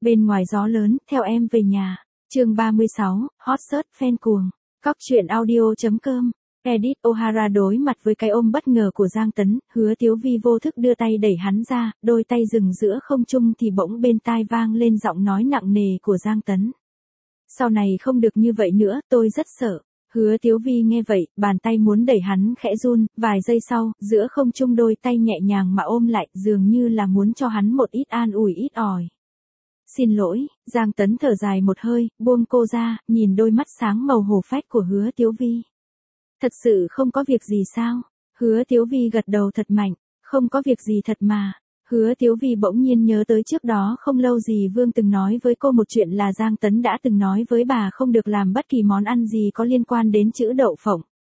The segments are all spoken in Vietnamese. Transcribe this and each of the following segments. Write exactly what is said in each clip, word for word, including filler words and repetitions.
Bên ngoài gió lớn, theo em về nhà. Chương ba mươi sáu, hot search fan cuồng. Cóc truyện audio.com. Edit O'Hara đối mặt với cái ôm bất ngờ của Giang Tấn, Hứa Tiếu Vi vô thức đưa tay đẩy hắn ra, đôi tay dừng giữa không trung thì bỗng bên tai vang lên giọng nói nặng nề của Giang Tấn. Sau này không được như vậy nữa, tôi rất sợ. Hứa Tiếu Vi nghe vậy, bàn tay muốn đẩy hắn khẽ run, vài giây sau, giữa không trung đôi tay nhẹ nhàng mà ôm lại, dường như là muốn cho hắn một ít an ủi ít ỏi. Xin lỗi, Giang Tấn thở dài một hơi, buông cô ra, nhìn đôi mắt sáng màu hổ phách của Hứa Tiếu Vi. Thật sự không có việc gì sao? Hứa Tiếu Vi gật đầu thật mạnh, không có việc gì thật mà. Hứa Tiếu Vi bỗng nhiên nhớ tới trước đó không lâu gì Vương từng nói với cô một chuyện là Giang Tấn đã từng nói với bà không được làm bất kỳ món ăn gì có liên quan đến chữ đậu phộng.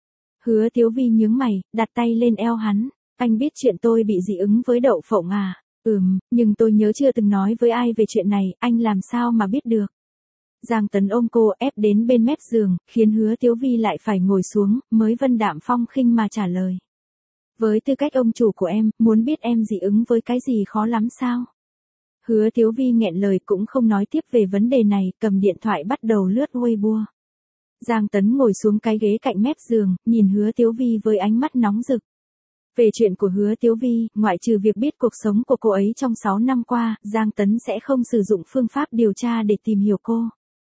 Hứa Tiếu Vi nhướng mày, đặt tay lên eo hắn. Anh biết chuyện tôi bị dị ứng với đậu phộng à? Ừm, nhưng tôi nhớ chưa từng nói với ai về chuyện này, anh làm sao mà biết được? Giang Tấn ôm cô ép đến bên mép giường, khiến Hứa Tiếu Vi lại phải ngồi xuống, mới vân đạm phong khinh mà trả lời. Với tư cách ông chủ của em, muốn biết em dị ứng với cái gì khó lắm sao? Hứa Tiếu Vi nghẹn lời cũng không nói tiếp về vấn đề này, cầm điện thoại bắt đầu lướt Weibo. Giang Tấn ngồi xuống cái ghế cạnh mép giường, nhìn Hứa Tiếu Vi với ánh mắt nóng rực. Về chuyện của Hứa Tiếu Vi, ngoại trừ việc biết cuộc sống của cô ấy trong sáu năm qua, Giang Tấn sẽ không sử dụng phương pháp điều tra để tìm hiểu cô.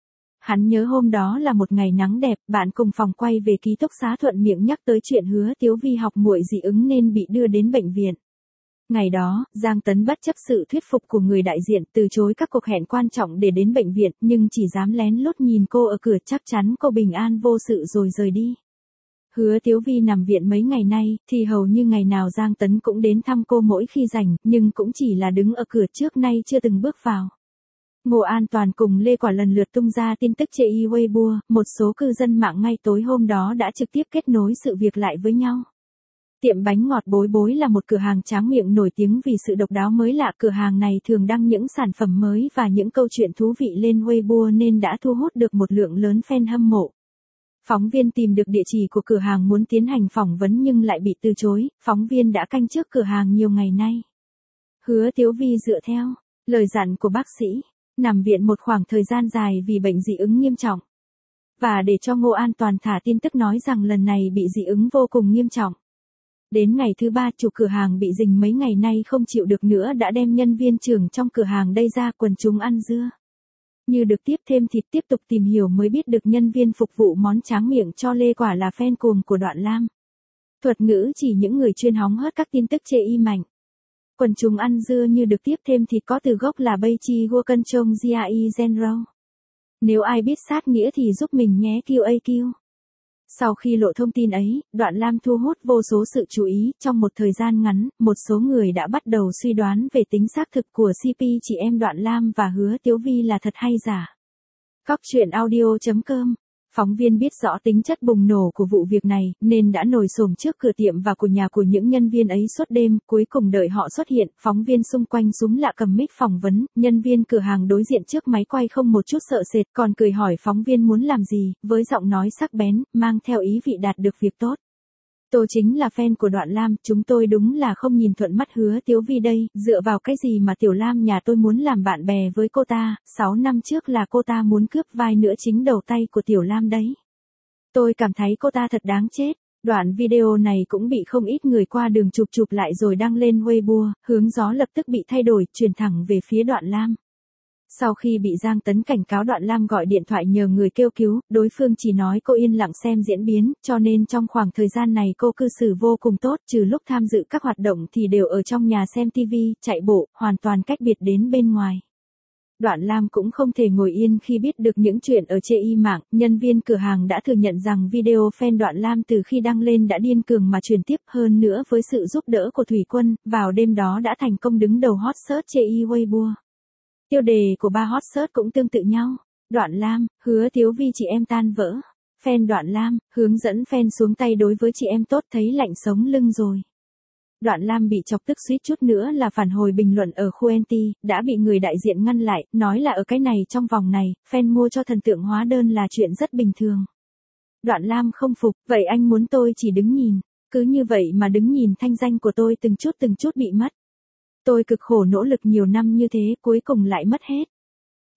Hắn nhớ hôm đó là một ngày nắng đẹp, bạn cùng phòng quay về ký túc xá thuận miệng nhắc tới chuyện Hứa Tiếu Vi học muội dị ứng nên bị đưa đến bệnh viện. Ngày đó, Giang Tấn bất chấp sự thuyết phục của người đại diện từ chối các cuộc hẹn quan trọng để đến bệnh viện, nhưng chỉ dám lén lút nhìn cô ở cửa, chắc chắn cô bình an vô sự rồi rời đi. Hứa Tiếu Vi nằm viện mấy ngày nay, thì hầu như ngày nào Giang Tấn cũng đến thăm cô mỗi khi rảnh, nhưng cũng chỉ là đứng ở cửa trước nay chưa từng bước vào. Ngô An Toàn cùng Lê Quả lần lượt tung ra tin tức chê y Weibo, một số cư dân mạng ngay tối hôm đó đã trực tiếp kết nối sự việc lại với nhau. Tiệm bánh ngọt Bối Bối là một cửa hàng tráng miệng nổi tiếng vì sự độc đáo mới lạ. Cửa hàng này thường đăng những sản phẩm mới và những câu chuyện thú vị lên Weibo nên đã thu hút được một lượng lớn fan hâm mộ. Phóng viên tìm được địa chỉ của cửa hàng muốn tiến hành phỏng vấn nhưng lại bị từ chối, phóng viên đã canh trước cửa hàng nhiều ngày nay. Hứa Tiếu Vi dựa theo lời dặn của bác sĩ, nằm viện một khoảng thời gian dài vì bệnh dị ứng nghiêm trọng. Và để cho Ngô An Toàn thả tin tức nói rằng lần này bị dị ứng vô cùng nghiêm trọng. Đến ngày thứ ba, chủ cửa hàng bị dình mấy ngày nay không chịu được nữa đã đem nhân viên trưởng trong cửa hàng đây ra quần chúng ăn dưa. Như được tiếp thêm thịt, tiếp tục tìm hiểu mới biết được nhân viên phục vụ món tráng miệng cho Lê Quả là fan cuồng của Đoạn Lam. Thuật ngữ chỉ những người chuyên hóng hớt các tin tức chê y mạnh. Quần chúng ăn dưa như được tiếp thêm thịt có từ gốc là Bay Chi Gua Cân Trông Gia-i Genro. Nếu ai biết sát nghĩa thì giúp mình nhé Q A Q. Sau khi lộ thông tin ấy, Đoạn Lam thu hút vô số sự chú ý, trong một thời gian ngắn, một số người đã bắt đầu suy đoán về tính xác thực của xê pê chị em Đoạn Lam và Hứa Tiếu Vi là thật hay giả. Cóc truyện audio.com. Phóng viên biết rõ tính chất bùng nổ của vụ việc này, nên đã ngồi xổm trước cửa tiệm và của nhà của những nhân viên ấy suốt đêm, cuối cùng đợi họ xuất hiện, phóng viên xung quanh súng lạ cầm mic phỏng vấn, nhân viên cửa hàng đối diện trước máy quay không một chút sợ sệt, còn cười hỏi phóng viên muốn làm gì, với giọng nói sắc bén, mang theo ý vị đạt được việc tốt. Tôi chính là fan của Đoạn Lam, chúng tôi đúng là không nhìn thuận mắt Hứa Tiếu Vi đây, dựa vào cái gì mà Tiểu Lam nhà tôi muốn làm bạn bè với cô ta, sáu năm trước là cô ta muốn cướp vai nữ chính đầu tay của Tiểu Lam đấy. Tôi cảm thấy cô ta thật đáng chết. Đoạn video này cũng bị không ít người qua đường chụp chụp lại rồi đăng lên Weibo, hướng gió lập tức bị thay đổi, chuyển thẳng về phía Đoạn Lam. Sau khi bị Giang Tấn cảnh cáo, Đoạn Lam gọi điện thoại nhờ người kêu cứu, đối phương chỉ nói cô yên lặng xem diễn biến, cho nên trong khoảng thời gian này cô cư xử vô cùng tốt, trừ lúc tham dự các hoạt động thì đều ở trong nhà xem tivi, chạy bộ, hoàn toàn cách biệt đến bên ngoài. Đoạn Lam cũng không thể ngồi yên khi biết được những chuyện ở chê y mạng, nhân viên cửa hàng đã thừa nhận rằng video fan Đoạn Lam từ khi đăng lên đã điên cuồng mà truyền tiếp, hơn nữa với sự giúp đỡ của Thủy Quân, vào đêm đó đã thành công đứng đầu hot search chê y Weibo. Tiêu đề của ba hot search cũng tương tự nhau. Đoạn Lam, Hứa Tiếu Vi chị em tan vỡ. Fan Đoạn Lam, hướng dẫn fan xuống tay đối với chị em tốt thấy lạnh sống lưng rồi. Đoạn Lam bị chọc tức suýt chút nữa là phản hồi bình luận ở khu en tê, đã bị người đại diện ngăn lại, nói là ở cái này trong vòng này, fan mua cho thần tượng hóa đơn là chuyện rất bình thường. Đoạn Lam không phục, vậy anh muốn tôi chỉ đứng nhìn, cứ như vậy mà đứng nhìn thanh danh của tôi từng chút từng chút bị mất. Tôi cực khổ nỗ lực nhiều năm như thế, cuối cùng lại mất hết.